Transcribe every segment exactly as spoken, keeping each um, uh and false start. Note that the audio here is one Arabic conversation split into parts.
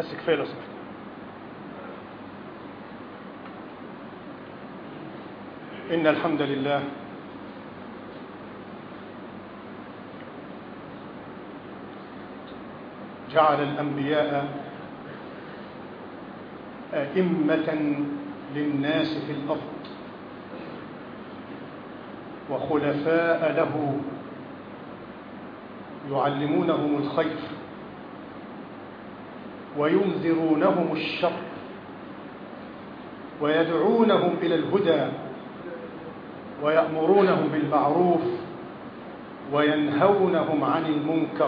بس كفاية لو سمحت. إن الحمد لله جعل الأنبياء أئمة للناس في الأرض وخلفاء له يعلمونهم الخير وينذرونهم الشر ويدعونهم إلى الهدى ويأمرونهم بالمعروف وينهونهم عن المنكر،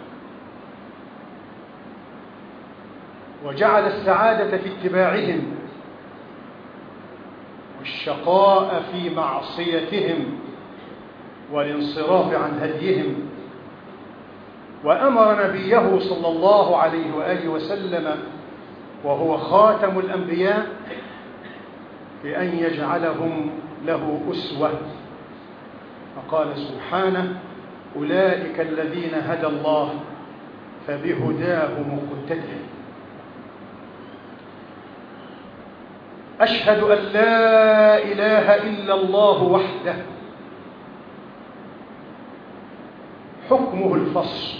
وجعل السعادة في اتباعهم والشقاء في معصيتهم والانصراف عن هديهم، وأمر نبيه صلى الله عليه وآله وسلم وهو خاتم الأنبياء بأن يجعلهم له أسوة، فقال سبحانه: أولئك الذين هدى الله فبهداه مقتدى. أشهد أن لا إله إلا الله وحده حكمه الفصل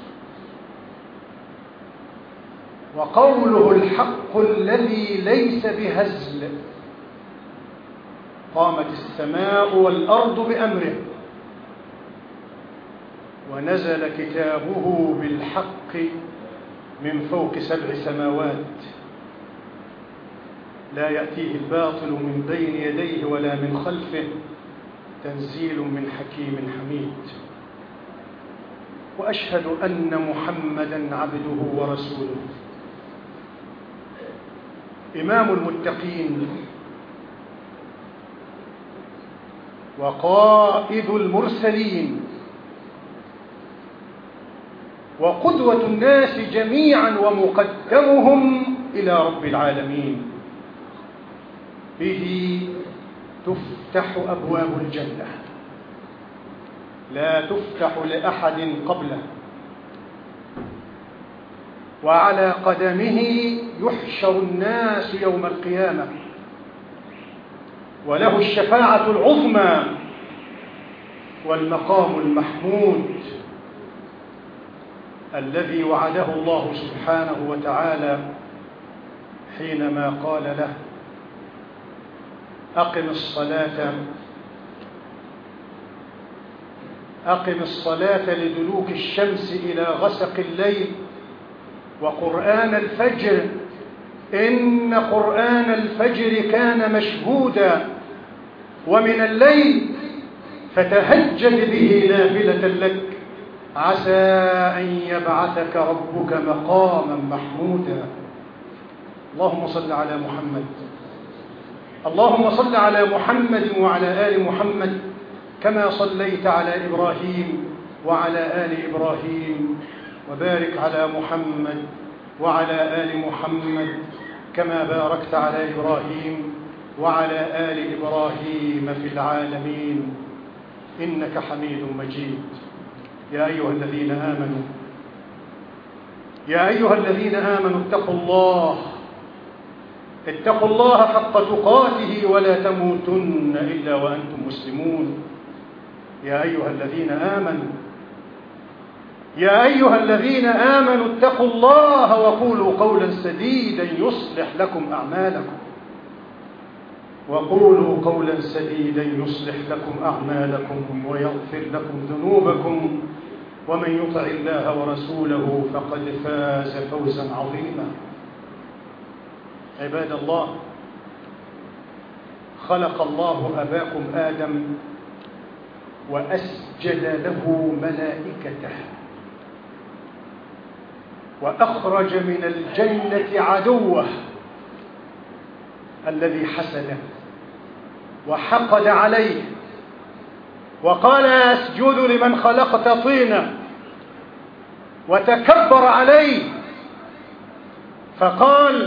وقوله الحق الذي ليس بهزل، قامت السماء والأرض بأمره ونزل كتابه بالحق من فوق سبع سماوات، لا يأتيه الباطل من بين يديه ولا من خلفه، تنزيل من حكيم حميد. وأشهد أن محمدًا عبده ورسوله، إمام المتقين وقائد المرسلين وقدوة الناس جميعا ومقدمهم إلى رب العالمين. به تفتح أبواب الجنة، لا تفتح لأحد قبله، وعلى قدمه يحشر الناس يوم القيامة، وله الشفاعة العظمى والمقام المحمود الذي وعده الله سبحانه وتعالى حينما قال له: أقم الصلاة أقم الصلاة لدلوك الشمس إلى غسق الليل وقرآن الفجر إن قرآن الفجر كان مشهودا ومن الليل فتهجد به نافلة لك عسى أن يبعثك ربك مقاما محمودا. اللهم صل على محمد اللهم صل على محمد وعلى آل محمد كما صليت على إبراهيم وعلى آل إبراهيم، وبارك على محمد وعلى آل محمد كما باركت على إبراهيم وعلى آل إبراهيم في العالمين إنك حميد مجيد. يا أيها الذين آمنوا يا أيها الذين آمنوا اتقوا الله اتقوا الله حق تقاته ولا تموتن إلا وأنتم مسلمون. يا أيها الذين آمنوا يا أيها الذين آمنوا اتقوا الله وقولوا قولا سديدا يصلح لكم أعمالكم وقولوا قولا سديدا يصلح لكم أعمالكم ويغفر لكم ذنوبكم، ومن يطع الله ورسوله فقد فاز فوزا عظيما. عباد الله، خلق الله أباكم آدم وأسجد له ملائكته وأخرج من الجنة عدوه الذي حسده وحقد عليه وقال: أسجد لمن خلقت طينا، وتكبر عليه فقال: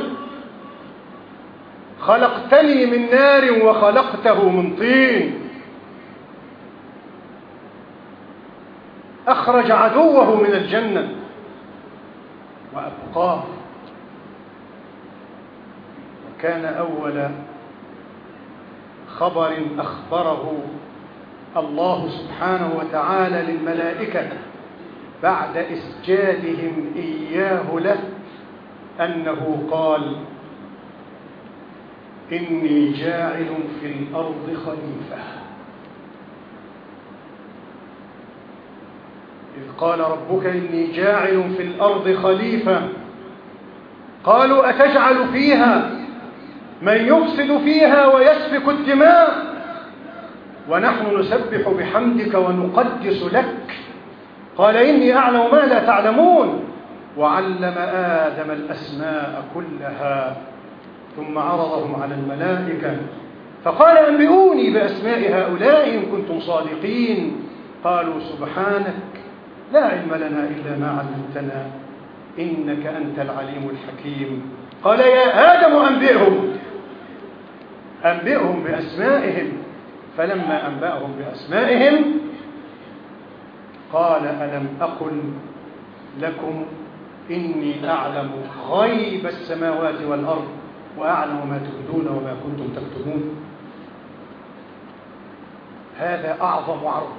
خلقتني من نار وخلقته من طين. أخرج عدوه من الجنة وأبقاه كان أول خبر أخبره الله سبحانه وتعالى للملائكة بعد إسجادهم إياه له أنه قال: إني جاعل في الأرض خليفة. إذ قال ربك: إني جاعل في الأرض خليفة، قالوا: أتجعل فيها من يفسد فيها ويسفك الدماء ونحن نسبح بحمدك ونقدس لك؟ قال: إني أعلم ما لا تعلمون. وعلم آدم الأسماء كلها ثم عرضهم على الملائكة فقال: أنبئوني بأسماء هؤلاء إن كنتم صادقين. قالوا: سبحانك لا علم لنا إلا ما علمتنا إنك أنت العليم الحكيم. قال: يا آدم أنبئهم أنبئهم بأسمائهم. فلما أنبأهم بأسمائهم قال: ألم أقل لكم إني أعلم غيب السماوات والأرض وأعلم ما تبدون وما كنتم تكتمون؟ هذا أعظم عرض،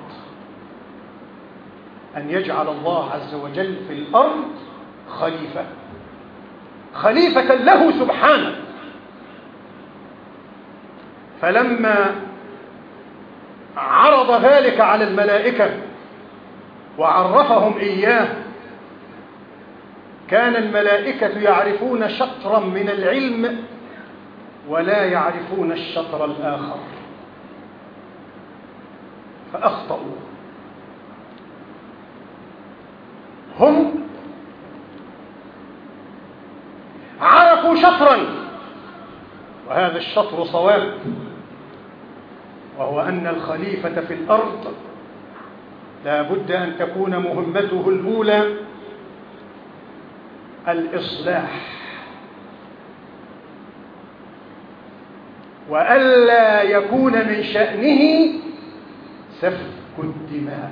أن يجعل الله عز وجل في الأرض خليفة، خليفة له سبحانه. فلما عرض ذلك على الملائكة وعرفهم إياه كان الملائكة يعرفون شطرا من العلم ولا يعرفون الشطر الآخر، فأخطأوا. هم عرفوا شطرا وهذا الشطر صواب، وهو أن الخليفة في الأرض لا بد أن تكون مهمته الأولى الإصلاح، وألا يكون من شأنه سفك الدماء.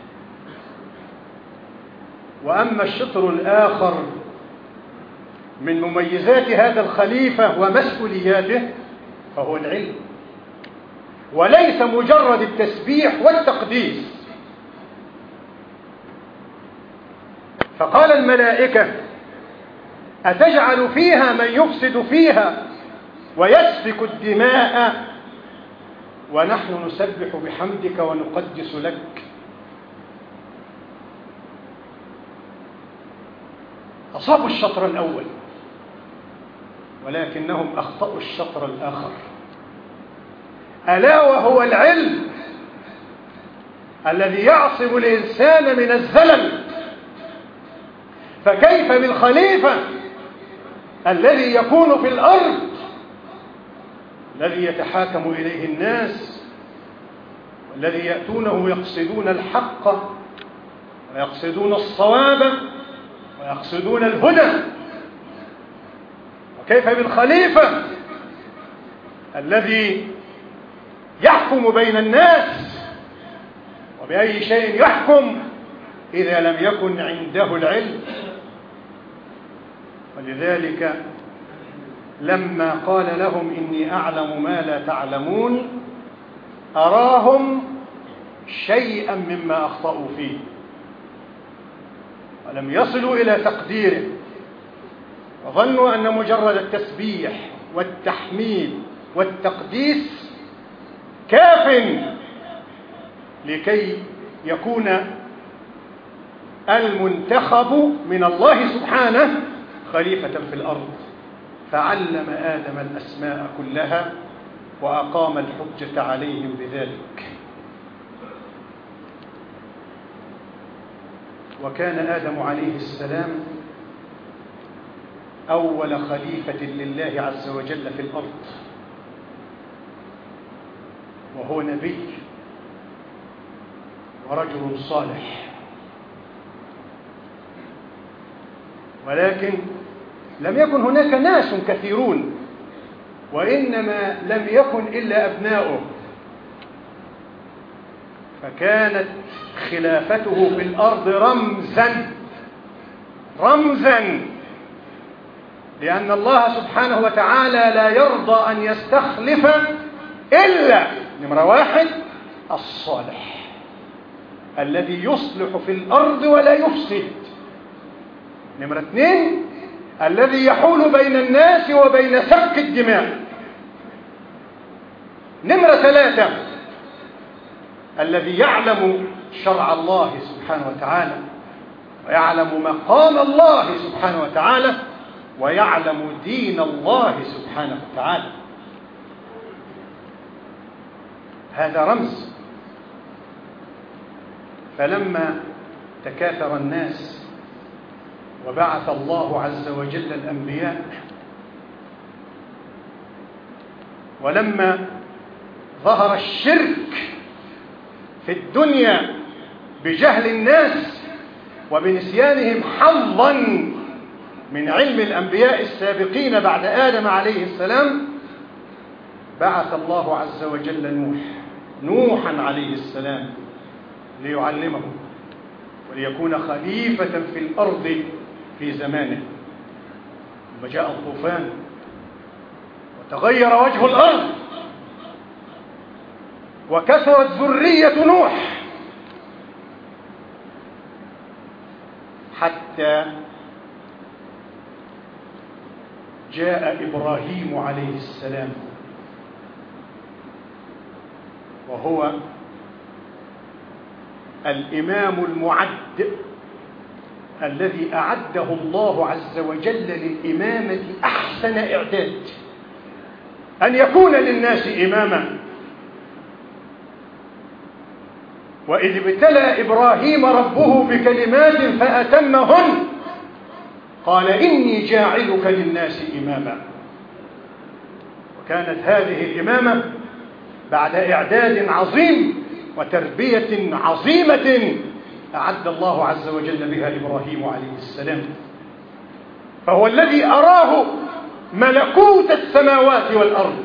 وأما الشطر الآخر من مميزات هذا الخليفة ومسؤولياته فهو العلم، وليس مجرد التسبيح والتقديس. فقال الملائكة: أتجعل فيها من يفسد فيها ويسفك الدماء ونحن نسبح بحمدك ونقدس لك؟ أصابوا الشطر الأول ولكنهم أخطأوا الشطر الآخر، ألا وهو العلم الذي يعصم الإنسان من الزلل. فكيف بالخليفة الذي يكون في الأرض الذي يتحاكم إليه الناس والذي يأتونه يقصدون الحق ويقصدون الصواب ويقصدون الهدى؟ وكيف بالخليفة الذي يحكم بين الناس؟ وبأي شيء يحكم إذا لم يكن عنده العلم؟ ولذلك لما قال لهم: إني أعلم ما لا تعلمون، أراهم شيئا مما أخطأوا فيه ولم يصلوا إلى تقديره، وظنوا أن مجرد التسبيح والتحميد والتقديس كاف لكي يكون المنتخب من الله سبحانه خليفة في الأرض. فعلم آدم الأسماء كلها وأقام الحجة عليهم بذلك. وكان آدم عليه السلام أول خليفة لله عز وجل في الأرض، وهو نبي ورجل صالح، ولكن لم يكن هناك ناس كثيرون، وإنما لم يكن إلا أبناؤه، فكانت خلافته في الأرض رمزا رمزا لأن الله سبحانه وتعالى لا يرضى أن يستخلف إلا نمرة واحد الصالح الذي يصلح في الأرض ولا يفسد. نمرة اثنين الذي يحول بين الناس وبين سفك الدماء. نمرة ثلاثة الذي يعلم شرع الله سبحانه وتعالى ويعلم مقام الله سبحانه وتعالى ويعلم دين الله سبحانه وتعالى. هذا رمز. فلما تكاثر الناس وبعث الله عز وجل الأنبياء، ولما ظهر الشرك في الدنيا بجهل الناس وبنسيانهم حظا من علم الأنبياء السابقين بعد آدم عليه السلام، بعث الله عز وجل نوح نوحا عليه السلام ليعلمه وليكون خليفة في الأرض في زمانه. وجاء الطوفان وتغير وجه الأرض وكثرت ذرية نوح حتى جاء إبراهيم عليه السلام، وهو الإمام المعد الذي أعده الله عز وجل للإمامة أحسن إعداد، أن يكون للناس إماما. وإذ ابتلى إبراهيم ربه بكلمات فأتمهن قال إني جاعلك للناس إماما. وكانت هذه الإمامة بعد إعداد عظيم وتربية عظيمة أعد الله عز وجل بها إبراهيم عليه السلام، فهو الذي أراه ملكوت السماوات والأرض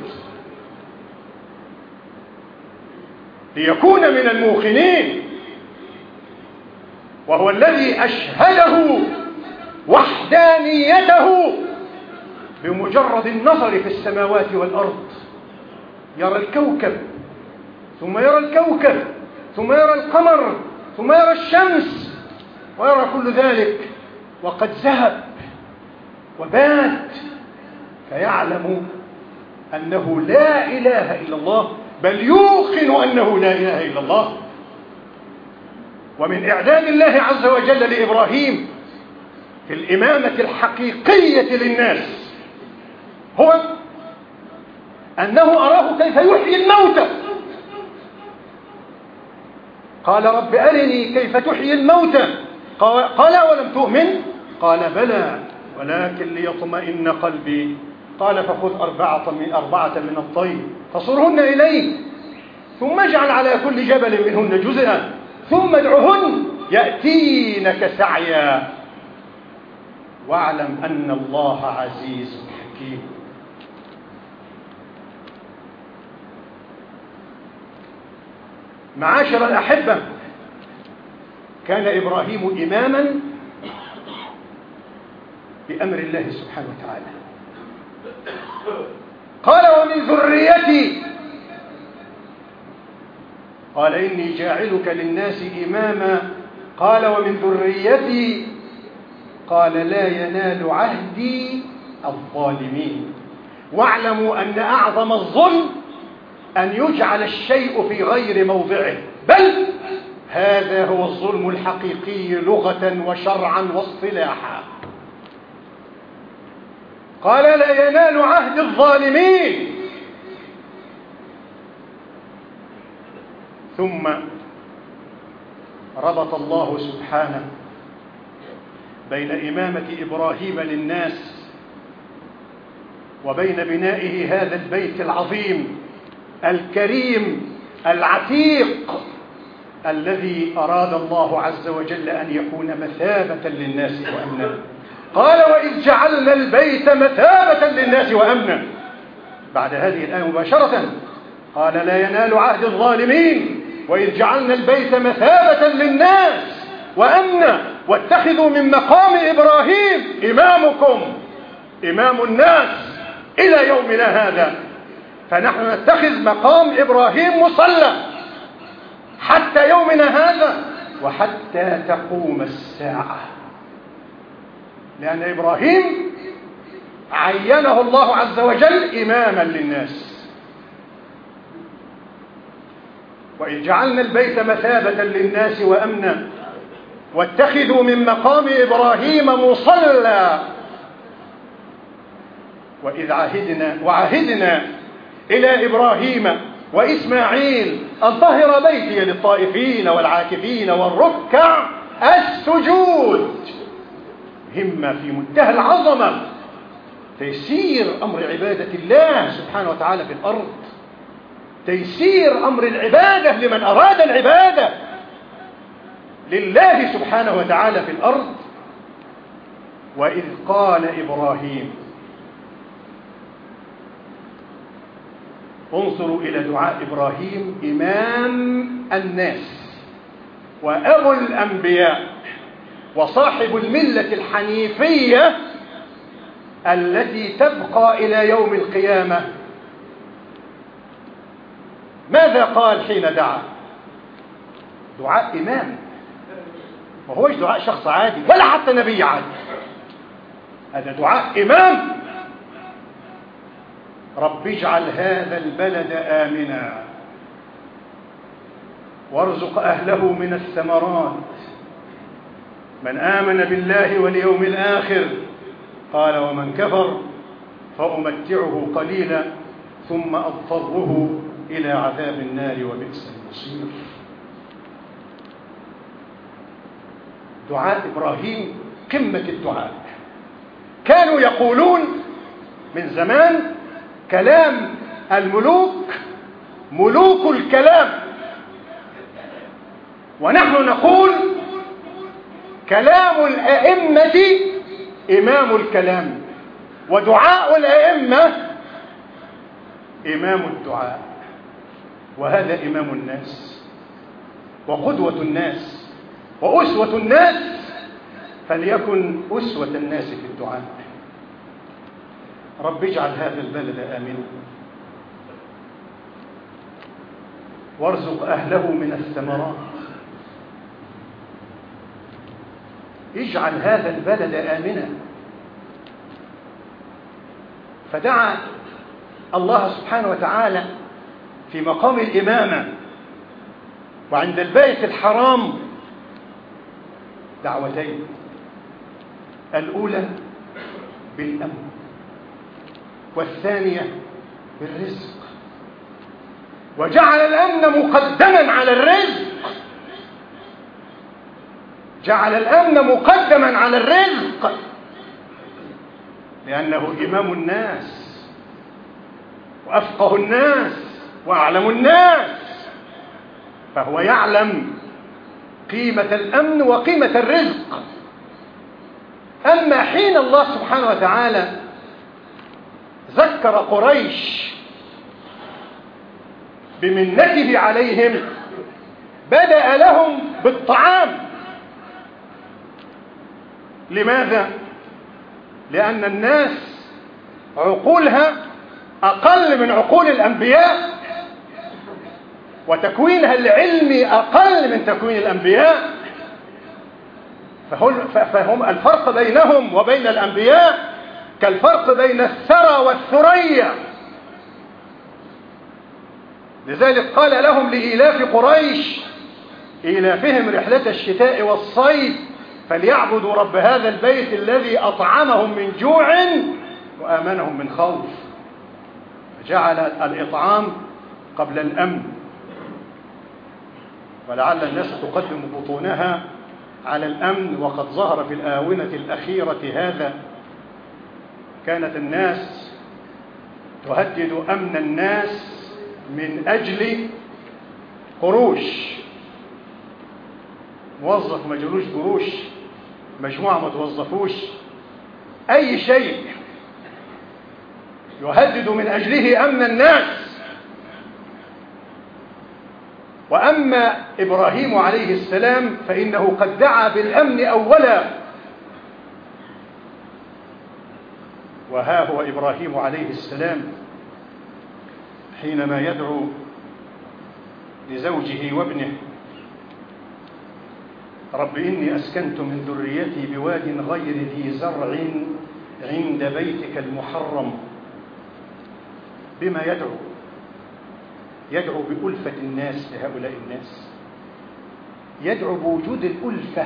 ليكون من الموقنين، وهو الذي أشهده وحدانيته بمجرد النظر في السماوات والأرض. يرى الكوكب ثم يرى الكوكب ثم يرى القمر ثم يرى الشمس ويرى كل ذلك وقد ذهب وبات، فيعلم أنه لا إله إلا الله، بل يوقن أنه لا إله إلا الله. ومن إعداد الله عز وجل لإبراهيم في الإمامة الحقيقية للناس هو أنه أراه كيف يحيي الموتى. قال رب أرني كيف تحيي الموتى، قال ولم تؤمن، قال بلى ولكن ليطمئن قلبي، قال فخذ أربعة من أربعة من الطير فصرهن إليك ثم اجعل على كل جبل منهن جزءا ثم ادعهن يأتينك سعيا واعلم أن الله عزيز حكيم. معاشر الأحبة، كان إبراهيم إماما بأمر الله سبحانه وتعالى. قال ومن ذريتي، قال إني جاعلك للناس إماما، قال ومن ذريتي، قال لا ينال عهدي الظالمين. واعلموا أن أعظم الظلم أن يجعل الشيء في غير موضعه، بل هذا هو الظلم الحقيقي لغة وشرعا واصطلاحا. قال لا ينال عهد الظالمين. ثم ربط الله سبحانه بين إمامة إبراهيم للناس وبين بنائه هذا البيت العظيم الكريم العتيق الذي أراد الله عز وجل أن يكون مثابة للناس وأمنا. قال وإذ جعلنا البيت مثابة للناس وأمنا. بعد هذه الآية مباشرة قال لا ينال عهد الظالمين وإذ جعلنا البيت مثابة للناس وأمنا واتخذوا من مقام إبراهيم إمامكم إمام الناس إلى يومنا هذا. فنحن نتخذ مقام إبراهيم مصلى حتى يومنا هذا وحتى تقوم الساعة، لأن إبراهيم عينه الله عز وجل إماما للناس. وإذ جعلنا البيت مثابة للناس وأمنا واتخذوا من مقام إبراهيم مصلى. وإذ عهدنا وعهدنا إلى إبراهيم وإسماعيل أن طهر بيتي للطائفين والعاكفين والركع السجود. همة في منتهى العظمة، تيسير أمر عبادة الله سبحانه وتعالى في الأرض، تيسير أمر العبادة لمن أراد العبادة لله سبحانه وتعالى في الأرض. وإذ قال إبراهيم، انظروا إلى دعاء إبراهيم إمام الناس وأبو الأنبياء وصاحب الملة الحنيفية التي تبقى إلى يوم القيامة. ماذا قال حين دعا؟ دعاء إمام، ما هوش دعاء شخص عادي ولا حتى نبي عادي، هذا دعاء إمام. رب اجعل هذا البلد آمنا وارزق أهله من الثمرات من آمن بالله واليوم الآخر. قال ومن كفر فأمتعه قليلا ثم أضطره إلى عذاب النار وبئس المصير. دعاء إبراهيم قمة الدعاء. كانوا يقولون من زمان كلام الملوك ملوك الكلام، ونحن نقول كلام الأئمة إمام الكلام، ودعاء الأئمة إمام الدعاء. وهذا إمام الناس وقدوة الناس وأسوة الناس، فليكن أسوة الناس في الدعاء. رب اجعل هذا البلد آمنا وارزق أهله من الثمرات. اجعل هذا البلد آمنا. فدعا الله سبحانه وتعالى في مقام الإمامة وعند البيت الحرام دعوتين، الأولى بالأمن والثانية بالرزق، وجعل الأمن مقدما على الرزق، جعل الأمن مقدما على الرزق، لأنه إمام الناس وأفقه الناس وأعلم الناس، فهو يعلم قيمة الأمن وقيمة الرزق. أما حين الله سبحانه وتعالى ذكر قريش بمنته عليهم بدأ لهم بالطعام. لماذا؟ لأن الناس عقولها أقل من عقول الأنبياء، وتكوينها العلمي أقل من تكوين الأنبياء، فهم الفرق بينهم وبين الأنبياء كالفرق بين الثرى والثريا. لذلك قال لهم لإيلاف قريش إيلافهم رحلة الشتاء والصيف فليعبدوا رب هذا البيت الذي أطعمهم من جوع وآمنهم من خوف. فجعل الإطعام قبل الأمن، ولعل الناس تقدم بطونها على الأمن. وقد ظهر في الآونة الأخيرة هذا، كانت الناس تهدد أمن الناس من أجل قروش، موظف ما جلوش قروش، مجموعة ما توظفوش، أي شيء يهدد من أجله أمن الناس. وأما إبراهيم عليه السلام فإنه قد دعا بالأمن أولا، وها هو إبراهيم عليه السلام حينما يدعو لزوجه وابنه: رب إني أسكنت من ذريتي بواد غير ذي زرع عند بيتك المحرم. بما يدعو؟ يدعو بألفة الناس لهؤلاء الناس، يدعو بوجود الألفة،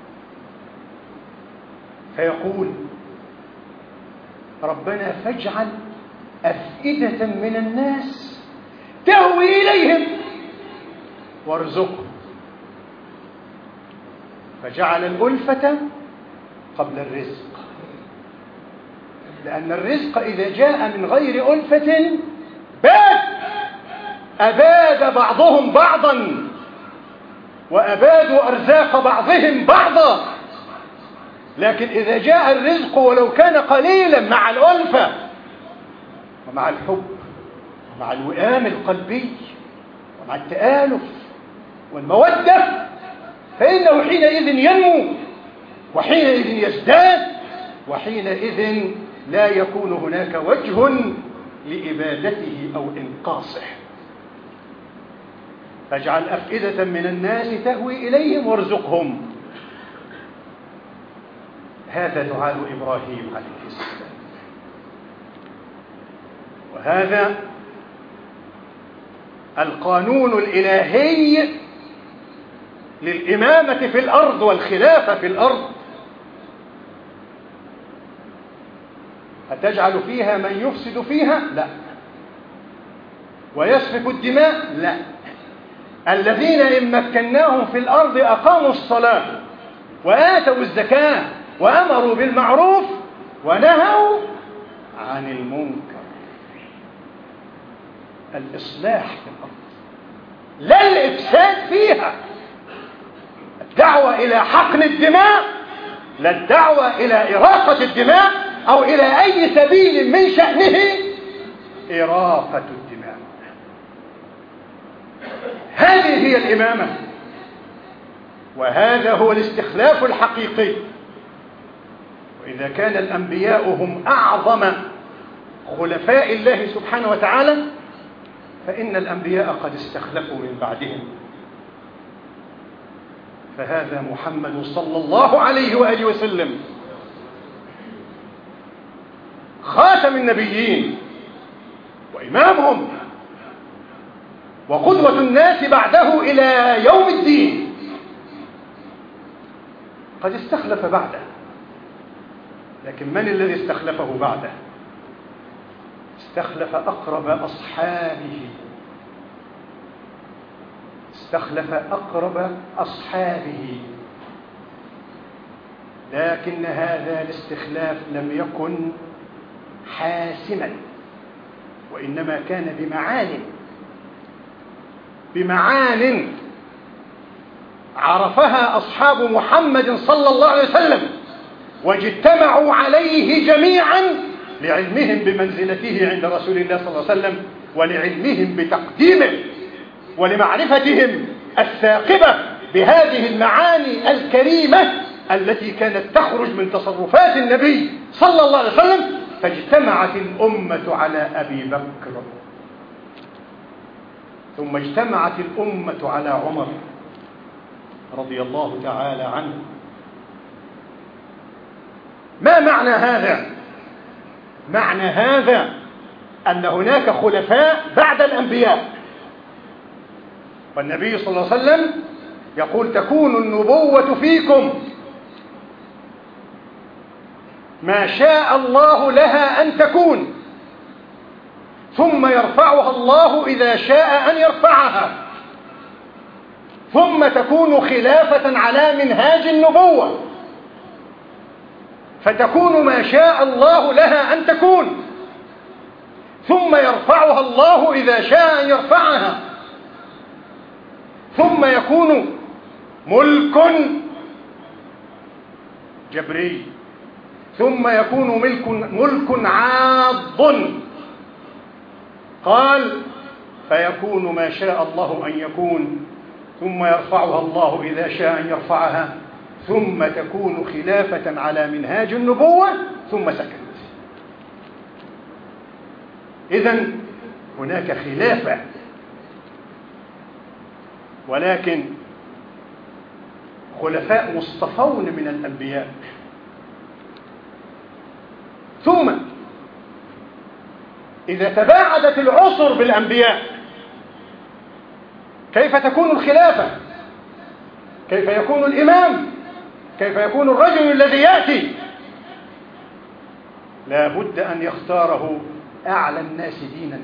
فيقول: ربنا فاجعل أفئدة من الناس تهوي إليهم وارزقهم. فجعل الألفة قبل الرزق، لأن الرزق إذا جاء من غير ألفة باد، أباد بعضهم بعضا وأبادوا أرزاق بعضهم بعضا. لكن إذا جاء الرزق ولو كان قليلا مع الألفة ومع الحب ومع الوئام القلبي ومع التآلف والمودة، فإنه حينئذ ينمو وحينئذ يزداد، وحينئذ لا يكون هناك وجه لإبادته أو إنقاصه. فاجعل أفئدة من الناس تهوي إليهم وارزقهم. هذا دعاء إبراهيم عليه السلام، وهذا القانون الإلهي للإمامة في الأرض والخلافة في الأرض. أتجعل فيها من يفسد فيها؟ لا. ويسفك الدماء؟ لا. الذين إن مكناهم في الأرض أقاموا الصلاة وآتوا الزكاة وأمروا بالمعروف ونهوا عن المنكر. الإصلاح في الأرض لا الإفساد فيها. الدعوة إلى حقن الدماء لا الدعوة إلى إراقة الدماء أو إلى أي سبيل من شأنه إراقة الدماء. هذه هي الإمامة، وهذا هو الاستخلاف الحقيقي. وإذا كان الأنبياء هم أعظم خلفاء الله سبحانه وتعالى، فإن الأنبياء قد استخلفوا من بعدهم. فهذا محمد صلى الله عليه وآله وسلم خاتم النبيين وإمامهم وقدوة الناس بعده إلى يوم الدين. قد استخلف بعده، لكن من الذي استخلفه بعده؟ استخلف أقرب أصحابه، استخلف أقرب أصحابه. لكن هذا الاستخلاف لم يكن حاسما، وإنما كان بمعان بمعان عرفها أصحاب محمد صلى الله عليه وسلم واجتمعوا عليه جميعا لعلمهم بمنزلته عند رسول الله صلى الله عليه وسلم، ولعلمهم بتقديمه، ولمعرفتهم الثاقبة بهذه المعاني الكريمة التي كانت تخرج من تصرفات النبي صلى الله عليه وسلم. فاجتمعت الأمة على أبي بكر، ثم اجتمعت الأمة على عمر رضي الله تعالى عنه. ما معنى هذا؟ معنى هذا أن هناك خلفاء بعد الأنبياء، والنبي صلى الله عليه وسلم يقول: تكون النبوة فيكم ما شاء الله لها أن تكون، ثم يرفعها الله إذا شاء أن يرفعها، ثم تكون خلافة على منهاج النبوة، فتكون ما شاء الله لها أن تكون، ثم يرفعها الله إذا شاء أن يرفعها، ثم يكون ملك جبري، ثم يكون ملك ملك عاض. قال: فيكون ما شاء الله أن يكون، ثم يرفعها الله إذا شاء أن يرفعها، ثم تكون خلافة على منهاج النبوة، ثم سكت. إذن هناك خلافة، ولكن خلفاء مصطفون من الأنبياء. ثم إذا تباعدت العصر بالأنبياء كيف تكون الخلافة؟ كيف يكون الإمام؟ كيف يكون الرجل الذي يأتي؟ لا بد أن يختاره أعلى الناس دينا،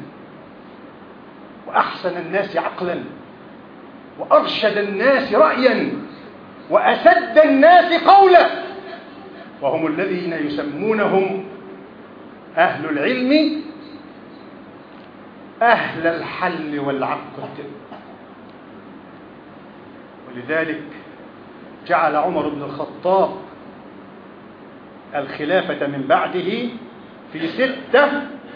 وأحسن الناس عقلا، وأرشد الناس رأيا، وأسد الناس قولا، وهم الذين يسمونهم أهل العلم أهل الحل والعقد. ولذلك جعل عمر بن الخطاب الخلافة من بعده في ستة.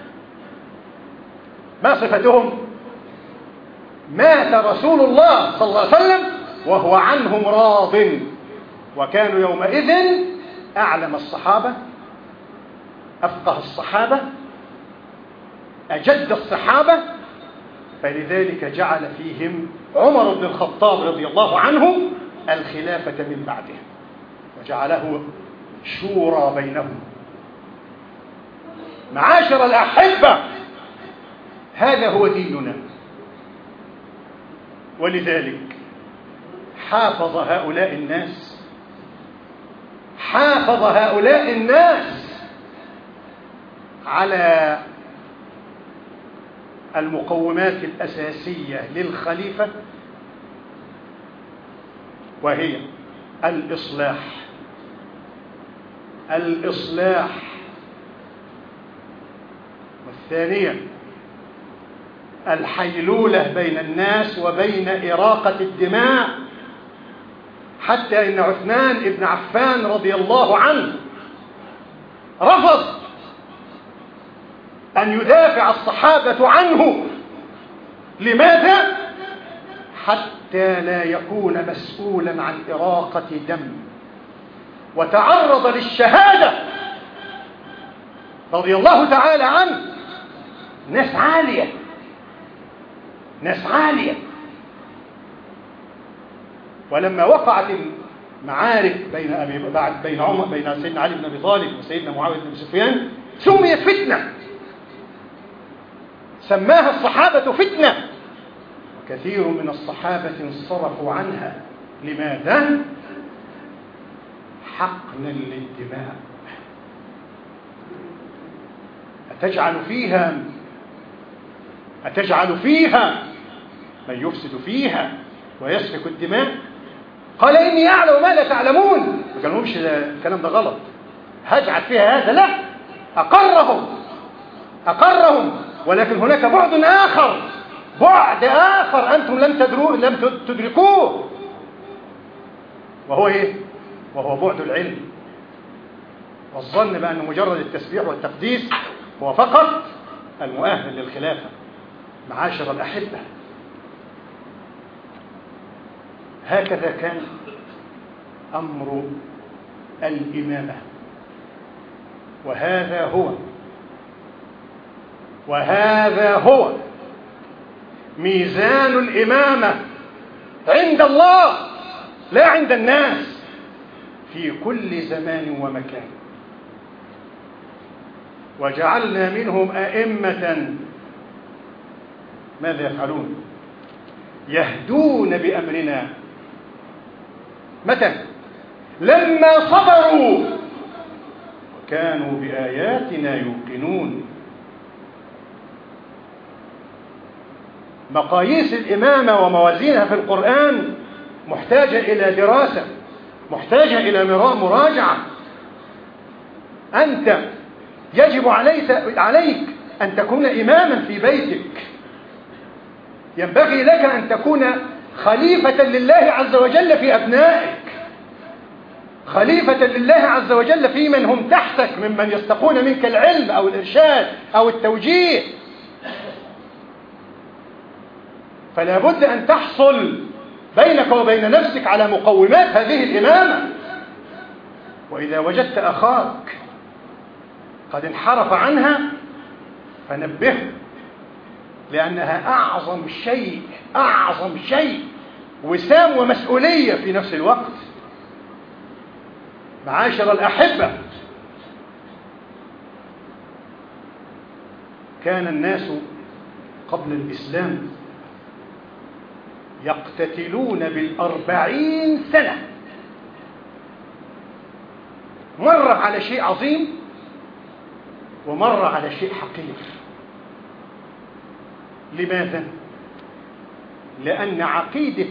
ما صفتهم؟ مات رسول الله صلى الله عليه وسلم وهو عنهم راض، وكانوا يومئذ أعلم الصحابة، أفقه الصحابة، أجد الصحابة، فلذلك جعل فيهم عمر بن الخطاب رضي الله عنه الخلافة من بعده، وجعله شورى بينهم. معاشر الأحبة، هذا هو ديننا، ولذلك حافظ هؤلاء الناس حافظ هؤلاء الناس على المقومات الأساسية للخليفة، وهي الإصلاح الإصلاح والثانية الحيلولة بين الناس وبين إراقة الدماء، حتى إن عثمان بن عفان رضي الله عنه رفض أن يدافع الصحابة عنه. لماذا؟ حتى لا يكون مسؤولا عن إراقة دم، وتعرض للشهادة رضي الله تعالى عنه. ناس عالية ناس عالية ولما وقعت المعارك بين أبي بعد بين عمر بين سيدنا علي بن أبي طالب وسيدنا معاوية بن سفيان سميت فتنة، سماها الصحابة فتنة، وكثير من الصحابة انصرفوا عنها. لماذا؟ حقنا للدماء. أتجعل فيها أتجعل فيها من يفسد فيها ويسفك الدماء؟ قال إني أعلم ما لا تعلمون. ما قالهمش الكلام ده غلط، هجعل فيها هذا، لا، أقرهم أقرهم ولكن هناك بعد آخر بعد آخر أنتم لم تدروا لم تدركوه، وهو إيه؟ وهو بعد العلم، والظن بأن مجرد التسبيح والتقديس هو فقط المؤهل للخلافة. معاشر الأحبة، هكذا كان أمر الإمامة، وهذا هو وهذا هو ميزان الإمامة عند الله لا عند الناس في كل زمان ومكان. وجعلنا منهم أئمة ماذا يفعلون؟ يهدون بأمرنا. متى؟ لما صبروا وكانوا بآياتنا يوقنون. مقاييس الإمامة وموازينها في القرآن محتاجة إلى دراسة، محتاجة إلى مراجعة. أنت يجب عليك أن تكون إماما في بيتك، ينبغي لك أن تكون خليفة لله عز وجل في أبنائك، خليفة لله عز وجل في من هم تحتك ممن يستقون منك العلم أو الإرشاد أو التوجيه. فلا بد أن تحصل بينك وبين نفسك على مقومات هذه الإمامة. وإذا وجدت أخاك قد انحرف عنها فنبهوا، لأنها أعظم شيء أعظم شيء وسام ومسؤولية في نفس الوقت. معاشر الأحبة، كان الناس قبل الإسلام يقتتلون بالأربعين سنة. مر على شيء عظيم ومر على شيء حقير. لماذا؟ لأن عقيدة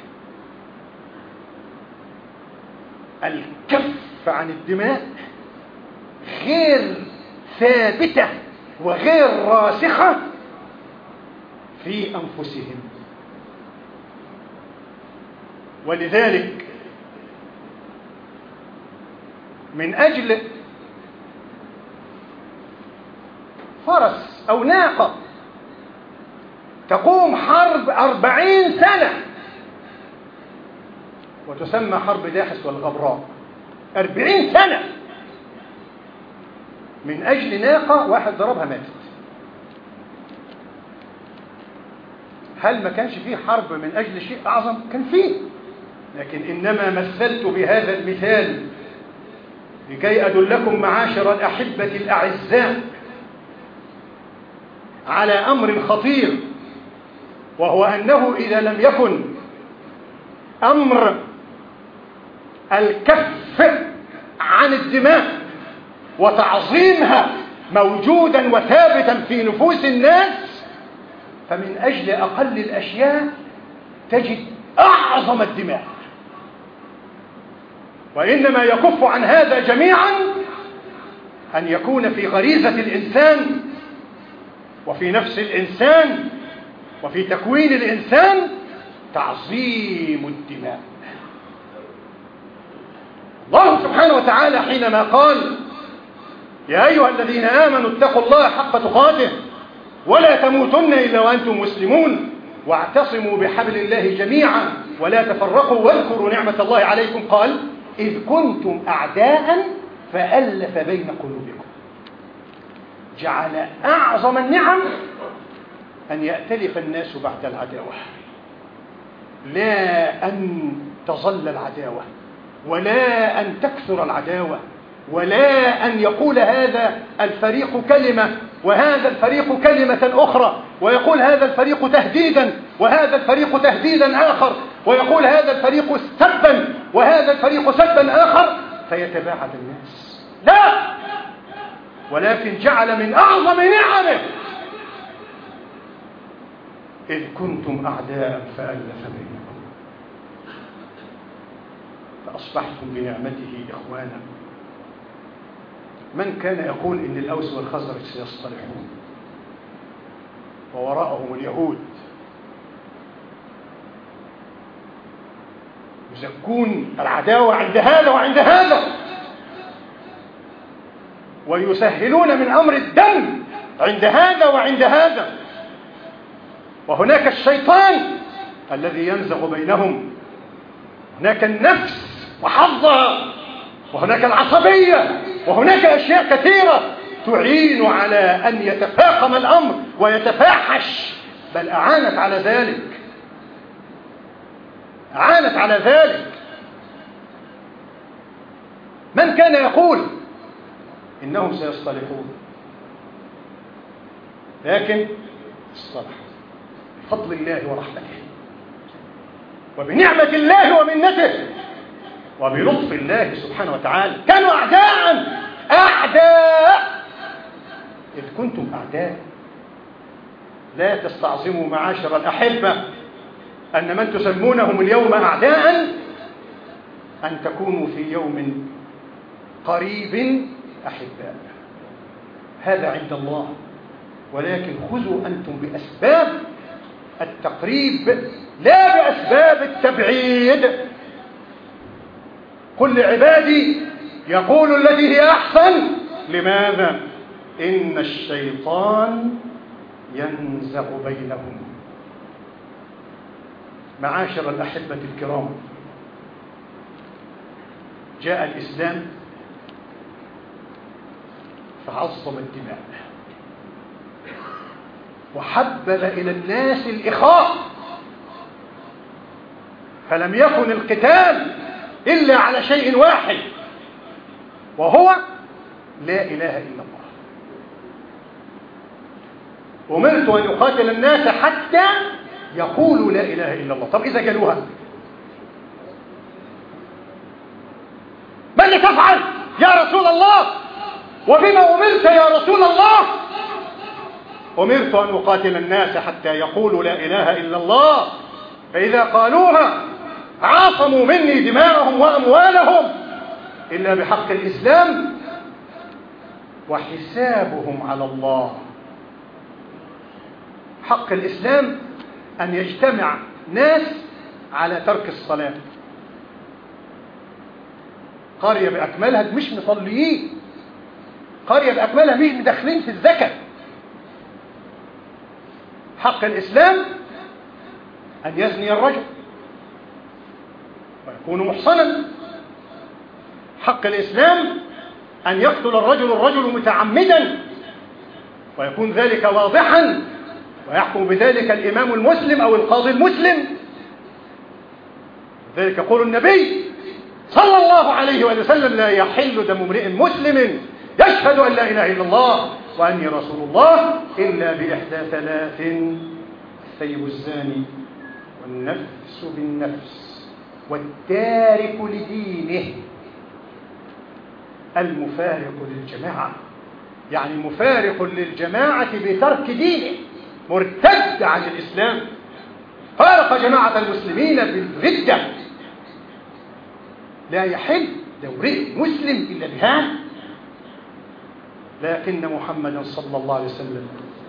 الكف عن الدماء غير ثابتة وغير راسخة في أنفسهم. ولذلك من أجل فرس أو ناقة تقوم حرب أربعين سنة، وتسمى حرب داحس والغبراء. أربعين سنة من أجل ناقة واحد ضربها ماتت. هل ما كانش فيه حرب من أجل شيء أعظم؟ كان فيه، لكن إنما مثلت بهذا المثال لكي أدلكم معاشر الأحبة الأعزاء على أمر خطير، وهو أنه إذا لم يكن أمر الكف عن الدماء وتعظيمها موجودا وثابتا في نفوس الناس، فمن أجل أقل الأشياء تجد أعظم الدماء. وإنما يكف عن هذا جميعا أن يكون في غريزة الإنسان وفي نفس الإنسان وفي تكوين الإنسان تعظيم الدماء. الله سبحانه وتعالى حينما قال: يا أيها الذين آمنوا اتقوا الله حق تقاته ولا تموتن إلا وأنتم مسلمون واعتصموا بحبل الله جميعا ولا تفرقوا واذكروا نعمة الله عليكم، قال: إذ كنتم أعداء فألف بين قلوبكم. جعل أعظم النعم أن يأتلف الناس بعد العداوة، لا أن تظل العداوة، ولا أن تكثر العداوة، ولا أن يقول هذا الفريق كلمة وهذا الفريق كلمة أخرى، ويقول هذا الفريق تهديدا وهذا الفريق تهديدا آخر، ويقول هذا الفريق سبا وهذا الفريق سبا آخر، فيتباعد الناس. لا، ولكن جعل من أعظم نعمه: إذ كنتم أعداء فألف بينكم فأصبحتم بنعمته إخوانا. من كان يقول إن الأوس والخزرج سيصطلحون ووراءهم اليهود يزكون العداوة عند هذا وعند هذا ويسهلون من أمر الدم عند هذا وعند هذا، وهناك الشيطان الذي ينزغ بينهم، هناك النفس وحظها، وهناك العصبية، وهناك أشياء كثيرة تعين على أن يتفاقم الأمر ويتفاحش، بل أعانت على ذلك أعانت على ذلك. من كان يقول إنهم سيصطلحون؟ لكن اصطلحوا بفضل الله ورحمته وبنعمة الله ومنته وبلطف الله سبحانه وتعالى. كانوا أعداء أعداء إذ كنتم أعداء. لا تستعظموا معاشر الأحبة أن من تسمونهم اليوم أعداء أن تكونوا في يوم قريب أحباء. هذا عند الله، ولكن خذوا أنتم بأسباب التقريب لا بأسباب التبعيد. قل لعبادي يقول التي هي أحسن. لماذا؟ إن الشيطان ينزغ بينهم. معاشر الأحبة الكرام، جاء الإسلام فعظم الدماء وحبب إلى الناس الإخاء، فلم يكن القتال إلا على شيء واحد، وهو لا إله إلا الله. أمرت أن يقاتل الناس حتى يقولوا لا إله إلا الله. طب إذا قالوها ما اللي تفعل يا رسول الله؟ وبما أمرت يا رسول الله؟ أمرت أن أقاتل الناس حتى يقولوا لا إله إلا الله، فإذا قالوها عاصموا مني دماءهم وأموالهم إلا بحق الإسلام وحسابهم على الله. حق الإسلام أن يجتمع ناس على ترك الصلاة، قرية بأكملها مش مصليين، قرية بأكملها مش مدخلين في الزكاة. حق الإسلام أن يزني الرجل ويكون محصنا. حق الإسلام أن يقتل الرجل الرجل متعمدا ويكون ذلك واضحا ويحكم بذلك الإمام المسلم أو القاضي المسلم. ذلك يقول النبي صلى الله عليه وسلم: لا يحل دم امرئ مسلم يشهد أن لا إله إلا الله وأني رسول الله إلا بإحدى ثلاث: الثيب الزاني والنفس بالنفس والتارك لدينه المفارق للجماعة. يعني مفارق للجماعة بترك دينه، مرتد عن الإسلام، فارق جماعة المسلمين بالردة. لا يحل دم امرئ مسلم إلا بهذا. لكن محمدا صلى الله عليه وسلم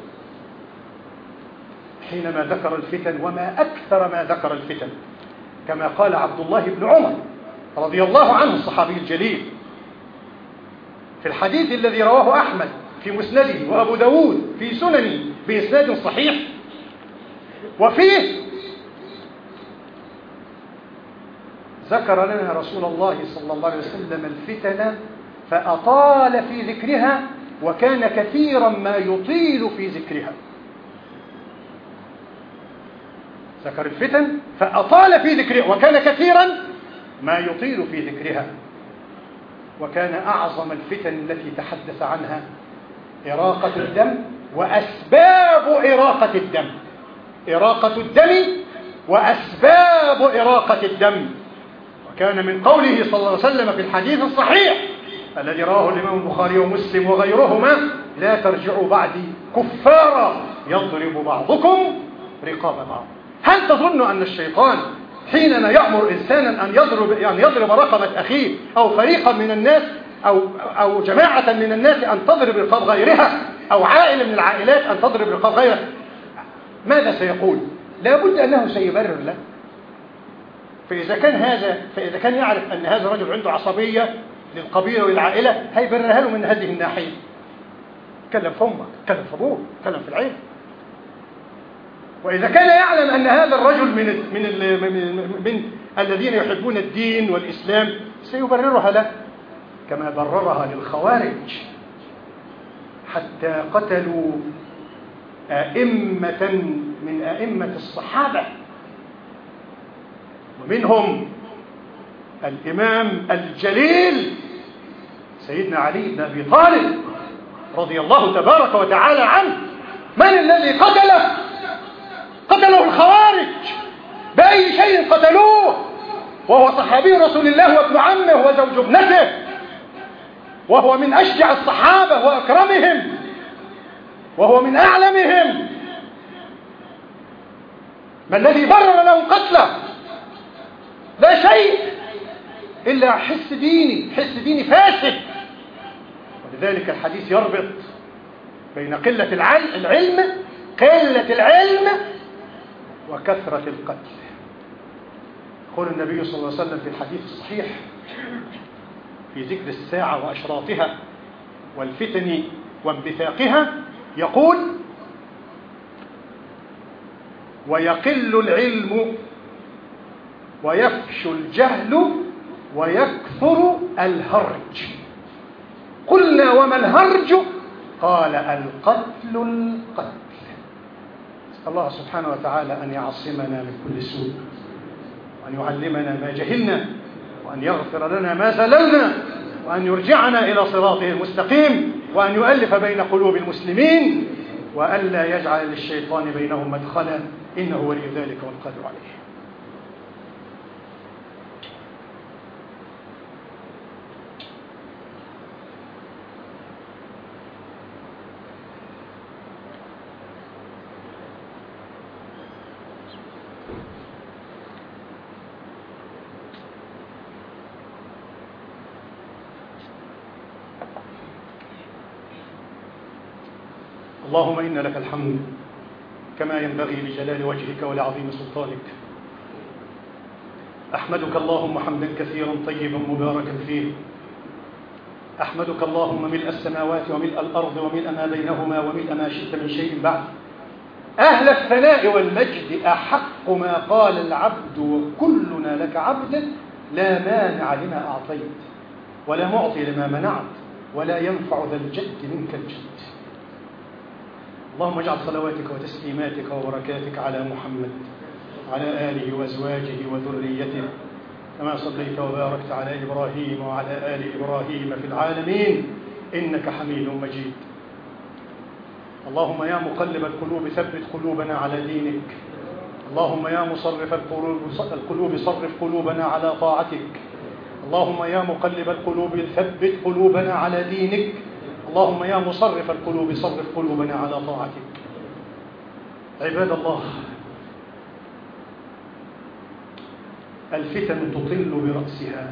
حينما ذكر الفتن، وما أكثر ما ذكر الفتن، كما قال عبد الله بن عمر رضي الله عنه الصحابي الجليل في الحديث الذي رواه أحمد في مسنده وأبو داود في سننه بإسناد صحيح، وفيه ذكر لنا رسول الله صلى الله عليه وسلم الفتن فأطال في ذكرها، وكان كثيرا ما يطيل في ذكرها. ذكر الفتن فأطال في ذكرها وكان كثيرا ما يطيل في ذكرها. وكان أعظم الفتن التي تحدث عنها إراقة الدم وأسباب إراقة الدم. إراقة الدم وأسباب إراقة الدم. وكان من قوله صلى الله عليه وسلم في الحديث الصحيح الذي رواه الإمام البخاري ومسلم وغيرهما: لا ترجعوا بعدي كفارا يضرب بعضكم رقاب بعض. هل تظن أن الشيطان حينما يأمر إنسانا أن يضرب يعني يضرب رقبة أخيه أو فريقا من الناس أو أو جماعة من الناس أن تضرب رقاب غيرها، أو عائلة من العائلات أن تضرب رقاب غيرها، ماذا سيقول؟ لا بد أنه سيبرر له. فإذا كان هذا فإذا كان يعرف أن هذا الرجل عنده عصبية للقبيلة والعائلة هيبررها له من هذه الناحية. تكلم في أمك، تكلم في أبوك، تكلم في العيلة. وإذا كان يعلم أن هذا الرجل من من من, من الذين يحبون الدين والإسلام سيبررها له كما بررها للخوارج حتى قتلوا أئمة من أئمة الصحابة، ومنهم الإمام الجليل سيدنا علي بن أبي طالب رضي الله تبارك وتعالى عنه. من الذي قتله؟ قتلوا الخوارج. بأي شيء قتلوه؟ وهو صحابي رسول الله وابن عمه وزوج ابنته، وهو من أشجع الصحابة وأكرمهم، وهو من أعلمهم. ما الذي برر لهم قتله؟ لا شيء إلا حس ديني، حس ديني فاسد. ولذلك الحديث يربط بين قلة العلم قلة العلم وكثرة القتل. يقول النبي صلى الله عليه وسلم في الحديث الصحيح في ذكر الساعة وأشراطها والفتن وانبثاقها، يقول: ويقل العلم ويفشو الجهل ويكثر الهرج. قلنا: وما الهرج؟ قال: القتل القتل. الله سبحانه وتعالى أن يعصمنا من كل سوء، وأن يعلمنا ما جهلنا، وأن يغفر لنا ما زللنا، وأن يرجعنا إلى صراطه المستقيم، وأن يؤلف بين قلوب المسلمين، وألا يجعل للشيطان بينهم مدخلا، إنه ولي ذلك والقادر عليه. اللهم إن لك الحمد كما ينبغي لجلال وجهك ولعظيم سلطانك. أحمدك اللهم حمدا كثيرا طيبا مباركا فيه. أحمدك اللهم ملء السماوات وملء الأرض وملء ما بينهما وملء ما شئت من شيء بعد. أهل الثناء والمجد أحق ما قال العبد وكلنا لك عبد، لا مانع لما أعطيت ولا معطي لما منعت ولا ينفع ذا الجد منك الجد. اللهم اجعل صلواتك وتسليماتك وبركاتك على محمد وعلى آله وأزواجه وذريته، كما صليت وباركت على إبراهيم وعلى آل إبراهيم في العالمين إنك حميد مجيد. اللهم يا مقلب القلوب ثبت قلوبنا على دينك. اللهم يا مصرف القلوب صرف قلوبنا على طاعتك. اللهم يا مقلب القلوب ثبت قلوبنا على دينك. اللهم يا مصرف القلوب صرف قلوبنا على طاعتك. عباد الله، الفتن تطل برأسها،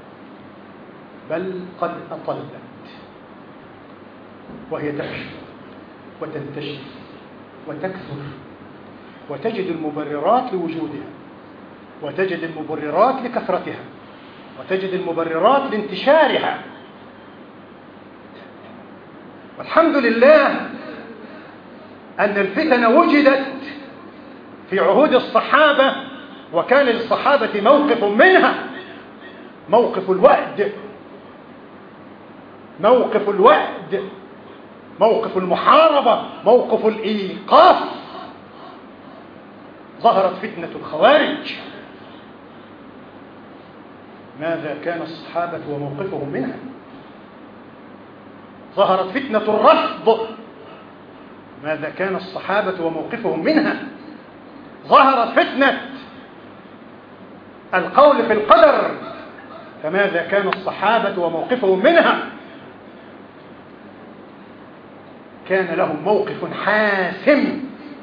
بل قد أطلت، وهي تكشف وتنتشر وتكثر، وتجد المبررات لوجودها، وتجد المبررات لكثرتها، وتجد المبررات لانتشارها. والحمد لله أن الفتن وجدت في عهود الصحابة، وكان للصحابة موقف منها، موقف الوأد، موقف الوأد، موقف المحاربة، موقف الإيقاف. ظهرت فتنة الخوارج، ماذا كان الصحابة وموقفهم منها؟ ظهرت فتنة الرفض، ماذا كان الصحابة وموقفهم منها؟ ظهرت فتنة القول في القدر، فماذا كان الصحابة وموقفهم منها؟ كان لهم موقف حاسم،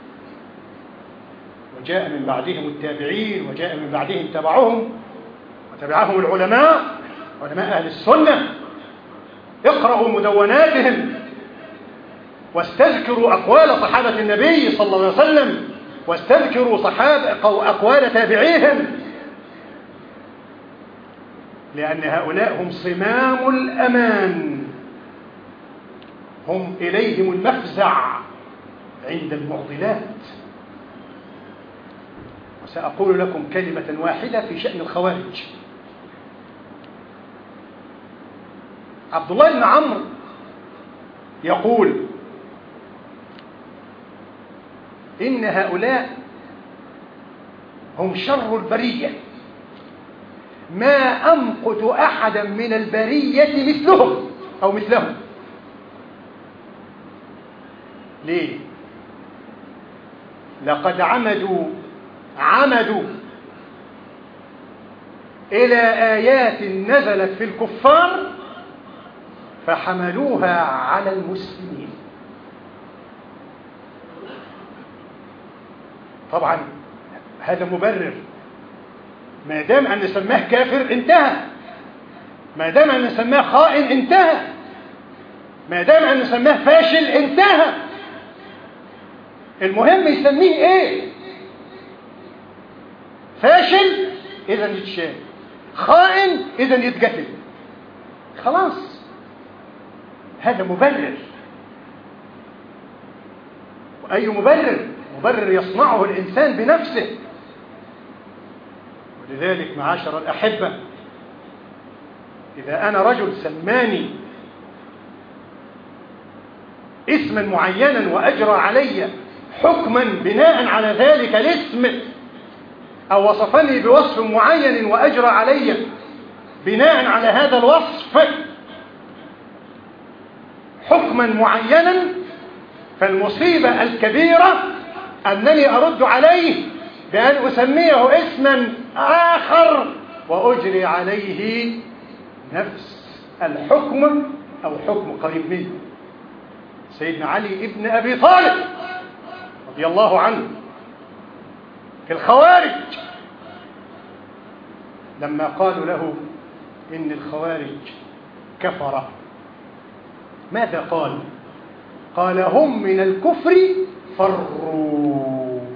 وجاء من بعدهم التابعين، وجاء من بعدهم تبعهم وتبعهم العلماء، علماء أهل السنة. اقرأوا مدوناتهم واستذكروا أقوال صحابة النبي صلى الله عليه وسلم، واستذكروا صحابة أقوال تابعيهم، لأن هؤلاء هم صمام الأمان، هم إليهم المفزع عند المعضلات. وسأقول لكم كلمة واحدة في شأن الخوارج. عبد الله بن عمرو يقول إن هؤلاء هم شر البرية، ما أمقت أحدا من البرية مثلهم أو مثلهم. ليه؟ لقد عمدوا عمدوا إلى آيات نزلت في الكفار فحملوها على المسلمين. طبعا هذا مبرر، ما دام أن نسماه كافر انتهى، ما دام أن نسماه خائن انتهى، ما دام أن نسماه فاشل انتهى. المهم يسميه ايه؟ فاشل إذا يتشال، خائن إذا يتقتل، خلاص. هذا مبرر، وأي مبرر؟ مبرر يصنعه الإنسان بنفسه. ولذلك معاشر الأحبة، إذا أنا رجل سماني اسما معينا وأجرى علي حكما بناء على ذلك الاسم، أو وصفني بوصف معين وأجرى علي بناء على هذا الوصف حكما معينا، فالمصيبة الكبيرة أنني أرد عليه بأن أسميه اسما آخر وأجري عليه نفس الحكم أو حكم قريب منه. سيدنا علي ابن أبي طالب رضي الله عنه في الخوارج لما قالوا له إن الخوارج كفر، ماذا قال؟ قال هم من الكفر فروا.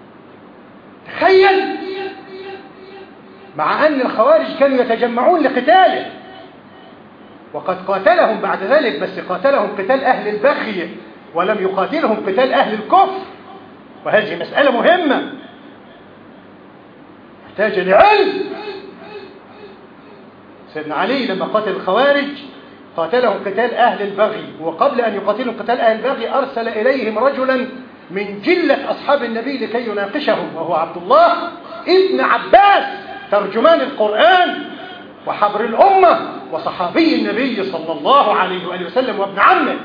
تخيل، مع أن الخوارج كانوا يتجمعون لقتاله، وقد قاتلهم بعد ذلك، بس قاتلهم قتال أهل البغي ولم يقاتلهم قتال أهل الكفر، وهذه مسألة مهمة تحتاج لعلم. سيدنا علي لما قاتل الخوارج قاتلهم قتال أهل البغي، وقبل أن يقاتلهم قتال أهل البغي أرسل إليهم رجلا من جلة أصحاب النبي لكي يناقشهم، وهو عبد الله ابن عباس ترجمان القرآن وحبر الأمة وصحابي النبي صلى الله عليه وآله وسلم وابن عمه.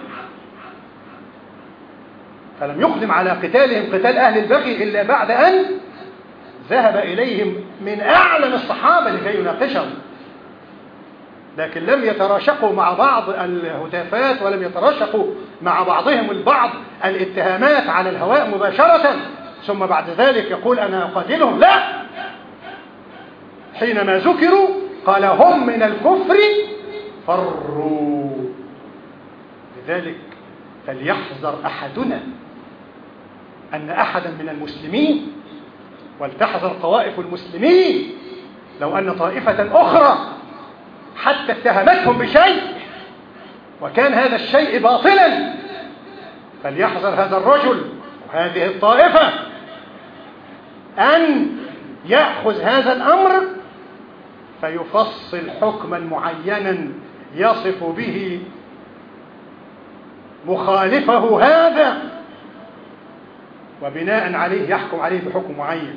فلم يقدم على قتالهم قتال أهل البغي إلا بعد أن ذهب إليهم من أعلم الصحابة لكي يناقشهم، لكن لم يتراشقوا مع بعض الهتافات ولم يتراشقوا مع بعضهم البعض الاتهامات على الهواء مباشرة ثم بعد ذلك يقول أنا أقاتلهم. لا، حينما ذكروا قال هم من الكفر فروا. لذلك فليحذر أحدنا أن أحدا من المسلمين، ولتحذر طوائف المسلمين لو أن طائفة أخرى حتى اتهمتهم بشيء وكان هذا الشيء باطلا، فليحذر هذا الرجل وهذه الطائفة أن يأخذ هذا الأمر فيفصل حكما معينا يصف به مخالفه هذا، وبناء عليه يحكم عليه بحكم معين.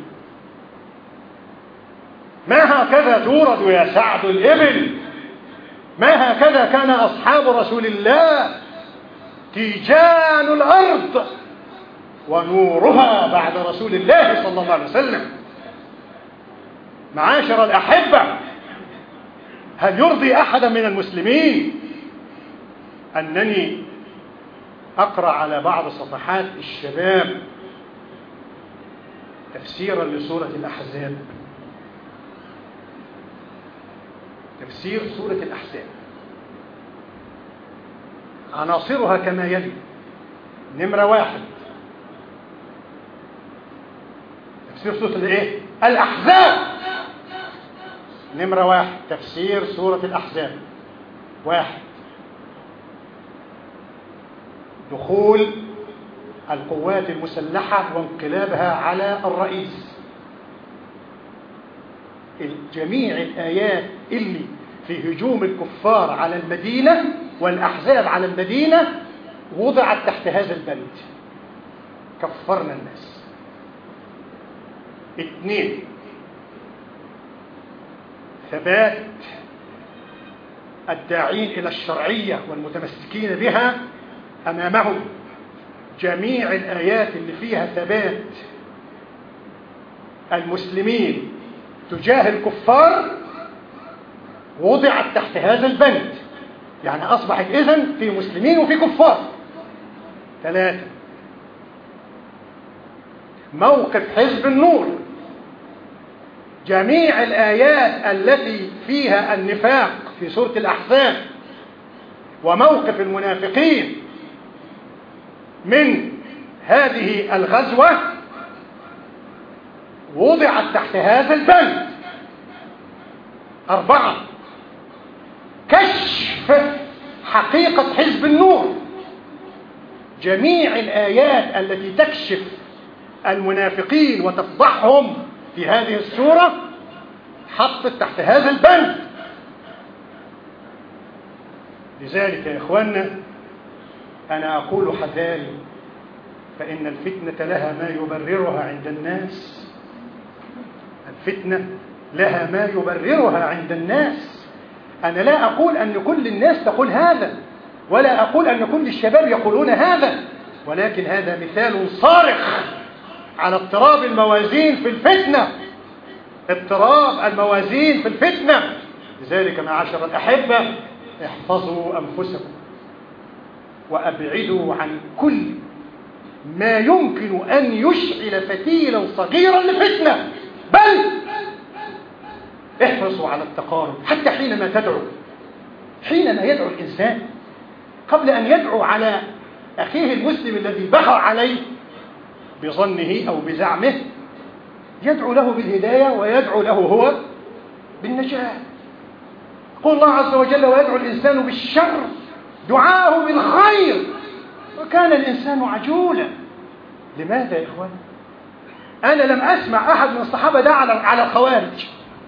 ما هكذا تورد يا سعد الإبل، ما هكذا كان أصحاب رسول الله تيجان الأرض ونورها بعد رسول الله صلى الله عليه وسلم. معاشر الأحبة، هل يرضي أحدا من المسلمين أنني أقرأ على بعض صفحات الشباب تفسيرا لسورة الأحزاب؟ تفسير سورة الأحزاب عناصرها كما يلي: نمرة واحد، تفسير سورة الإيه؟ الأحزاب. نمرة واحد تفسير سورة الأحزاب. واحد، دخول القوات المسلحة وانقلابها على الرئيس. جميع الآيات اللي في هجوم الكفار على المدينة والأحزاب على المدينة وضعت تحت هذا البند، كفرنا الناس. اثنين، ثبات الداعين إلى الشرعية والمتمسكين بها أمامهم. جميع الآيات اللي فيها ثبات المسلمين تجاه الكفار وضعت تحت هذا البند، يعني أصبحت إذن في مسلمين وفي كفار. ثلاثة، موقف حزب النور. جميع الآيات التي فيها النفاق في سورة الأحزاب وموقف المنافقين من هذه الغزوة وضعت تحت هذا البند. أربعة، كشف حقيقة حزب النور. جميع الآيات التي تكشف المنافقين وتفضحهم في هذه السورة حطت تحت هذا البند. لذلك يا إخواننا أنا أقول حذاري فإن الفتنة لها ما يبررها عند الناس. الفتنة لها ما يبررها عند الناس. أنا لا أقول أن كل الناس تقول هذا، ولا أقول أن كل الشباب يقولون هذا، ولكن هذا مثال صارخ على اضطراب الموازين في الفتنة. اضطراب الموازين في الفتنة. لذلك معاشر الأحبة، احفظوا أنفسكم وأبعدوا عن كل ما يمكن أن يشعل فتيلا صغيرا لفتنة، بل احرصوا على التقارب. حتى حينما تدعو، حينما يدعو الإنسان، قبل أن يدعو على أخيه المسلم الذي بغى عليه بظنه أو بزعمه، يدعو له بالهداية ويدعو له هو بالنجاة. يقول الله عز وجل: ويدعو الإنسان بالشر دعاءه بالخير وكان الإنسان عجولا. لماذا يا إخوان؟ أنا لم أسمع أحد من الصحابة دعا على الخوارج،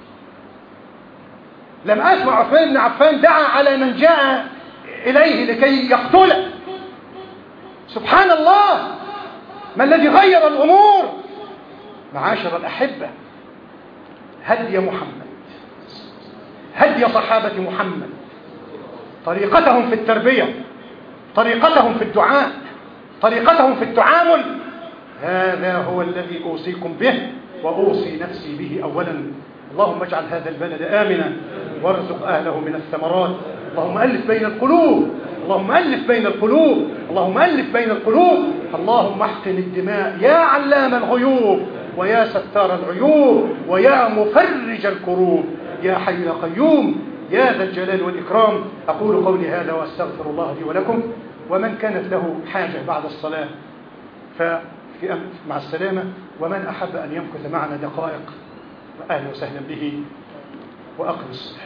لم أسمع عثمان بن عفان دعا على من جاء إليه لكي يقتله. سبحان الله، ما الذي غير الأمور؟ معاشر الأحبة، هدي محمد، هدي صحابة محمد، طريقتهم في التربية، طريقتهم في الدعاء، طريقتهم في التعامل، هذا هو الذي أوصيكم به وأوصي نفسي به أولا. اللهم اجعل هذا البلد آمنا وارزق أهله من الثمرات. اللهم ألف بين القلوب، اللهم ألف بين القلوب، اللهم ألف بين القلوب. اللهم احقن الدماء يا علام الغيوب ويا ستار العيوب ويا مفرج الكروب يا حي يا قيوم يا ذا الجلال والإكرام. أقول قولي هذا وأستغفر الله لي ولكم، ومن كانت له حاجة بعد الصلاة ففي مع السلامة، ومن أحب أن يمكث معنا دقائق وأهلا وسهلا به، وأقم الصلاة.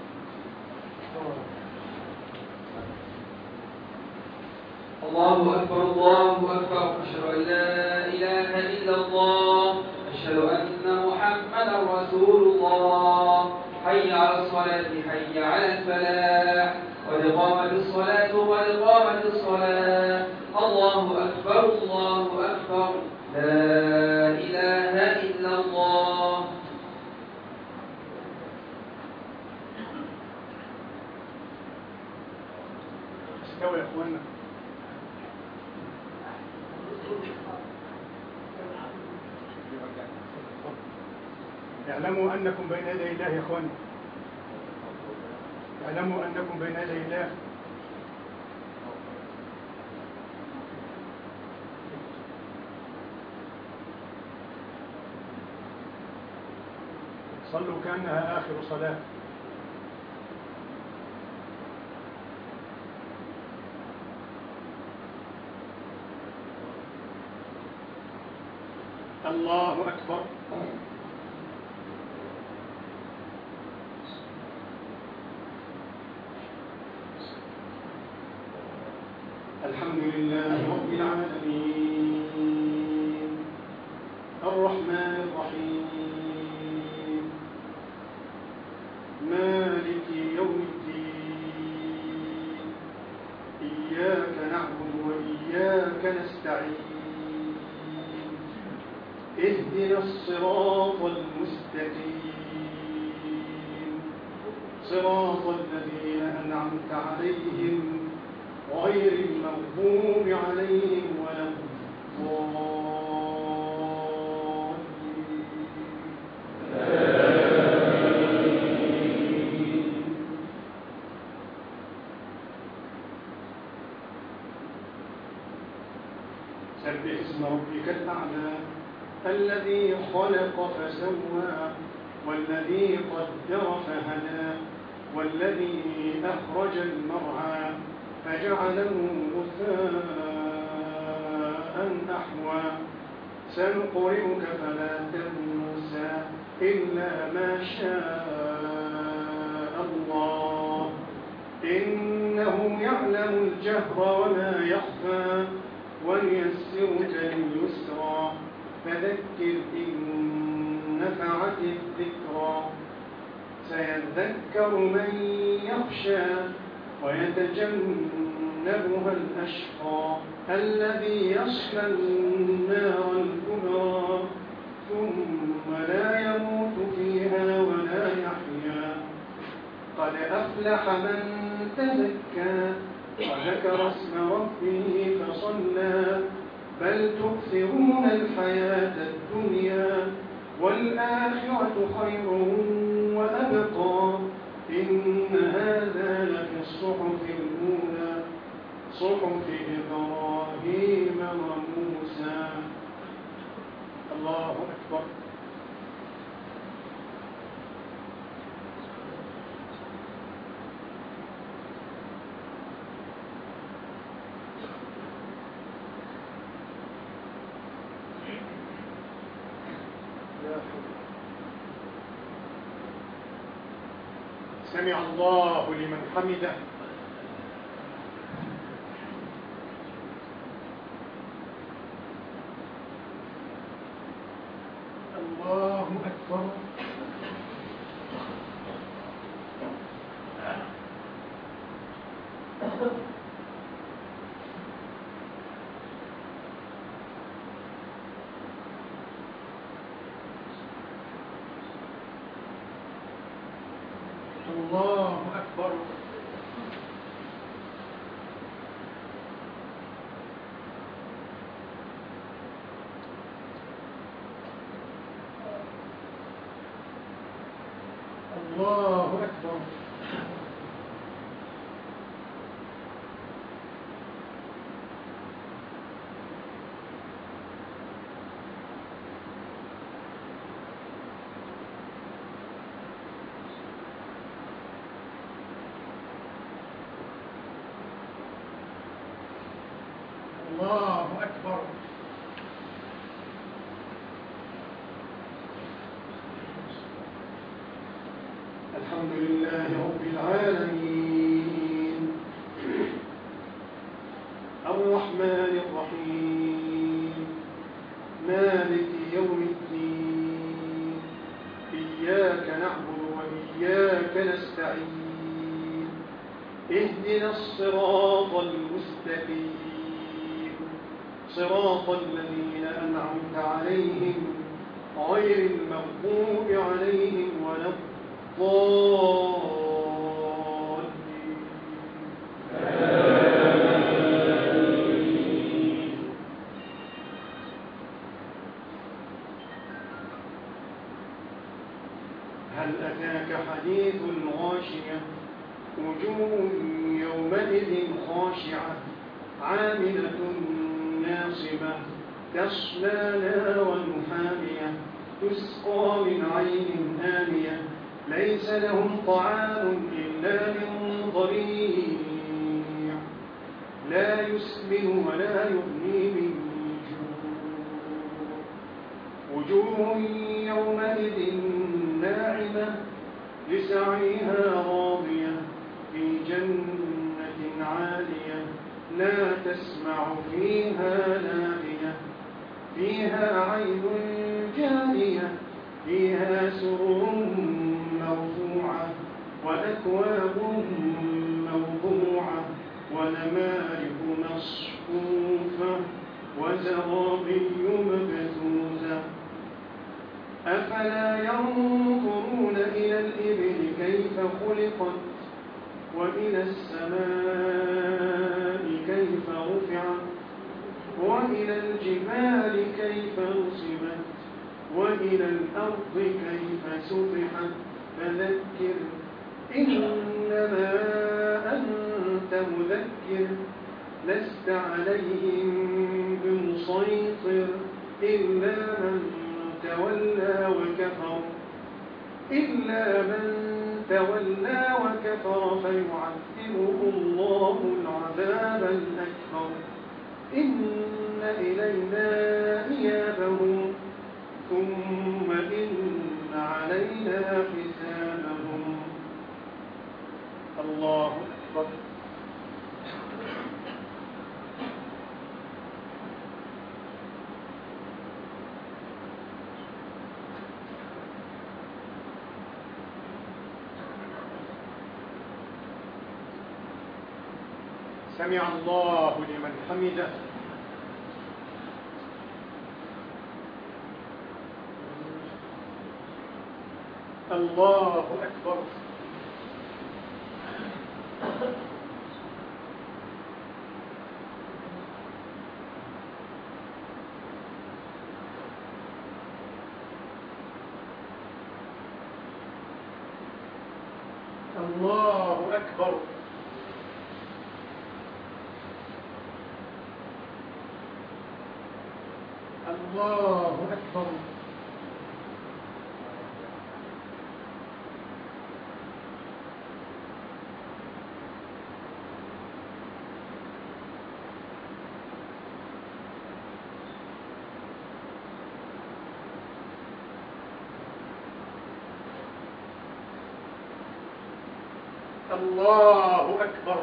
الله أكبر الله أكبر، أشهد أن لا إله إلا الله، أشهد أن محمدا رسول الله. حي على الصلاة، حي على الفلاح، قد قامت الصلاة قد قامت الصلاة. الله أكبر الله أكبر، لا إله إلا الله. استوى يا أخوانا. اعلموا أنكم بين يدي الله يا أخواني، اعلموا أنكم بين يدي الله. صلوا كأنها آخر صلاة. الله أكبر. الحمد لله رب العالمين، الرحمن الرحيم، مالك يوم الدين، إياك نعبد وإياك نستعين، اهدنا الصراط المستقيم، صراط الذين أنعمت عليهم غير المغضوب عليهم ولا الضالين. سبح اسم ربك الأعلى الذي خلق فسوى والذي قدر فهدى والذي أخرج المرعى فجعله غثاء أحوى. سنقرئك فلا تنسى إلا ما شاء الله، إنه يعلم الجهر وما يخفى، ونيسرك لليسرى فذكر إن نفعت الذكرى. سيذكر من يخشى ويتجنبها الأشقى الذي يصلى النار الكبرى ثم لا يموت فيها ولا يحيا قد أفلح من تزكى وذكر اسم ربه فصلى بل تؤثرون الحياة الدنيا والآخرة خير وأبقى إن هذا لفي الصحف الأولى صحف إبراهيم وموسى. الله أكبر. سمع الله لمن حمده. الله أكبر. الله أكبر. الله أكبر. الله أكبر. الحمد لله رب العالمين الرحمن الرحيم مالك يوم الدين إياك نعبد وإياك نستعين اهدنا الصراط المستقيم صراط الذين أنعمت عليهم غير المغضوب عليهم ولا الضالين. هل أتاك حديث الغاشية وجوه يومئذ خاشعة عاملة ناصبة تصلى نارا حامية تسقى من عين آنية ليس لهم طعام إلا من ضريع لا يسمن ولا يغني من جوع وجوه يومئذ ناعمة لسعيها راضية في جنة عالية لا تسمع فيها لاغية فيها عين جارية فيها سرر مرفوعة وأكواب موضوعة ونمارق مصفوفة وزرابي مبثوثة أفلا ينظرون إلى الإبل كيف خلقت وإلى السماء كيف رفعت وإلى الجبال كيف نصبت وإلى الأرض كيف سطحت فذكر إنما أنت مذكر لست عليهم بمسيطر إلا من تولى وكفر إلا من تولى وكفر فيعذبه الله العذاب الأكبر إن إلينا إيابهم ثم إن علينا حسابهم. الله أكبر. سمع الله لمن حمده. الله أكبر. الله أكبر. الله أكبر. الله أكبر.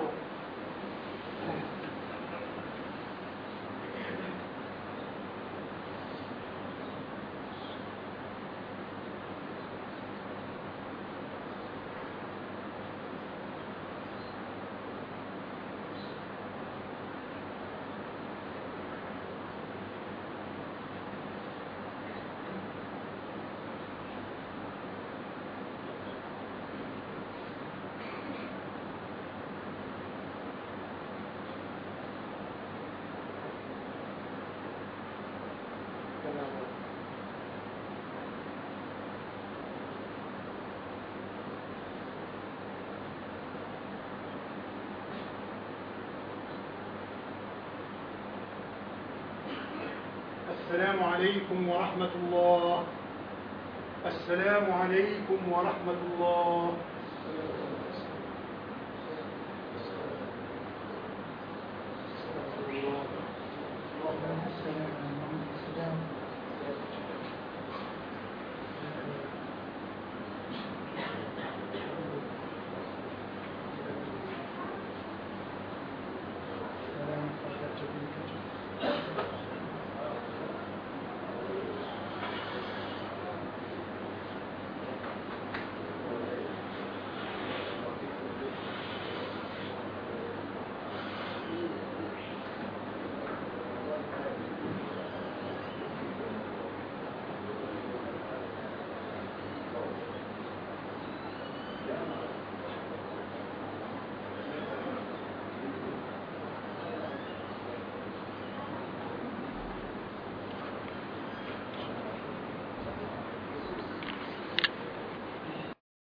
السلام عليكم ورحمة الله. السلام عليكم ورحمة الله.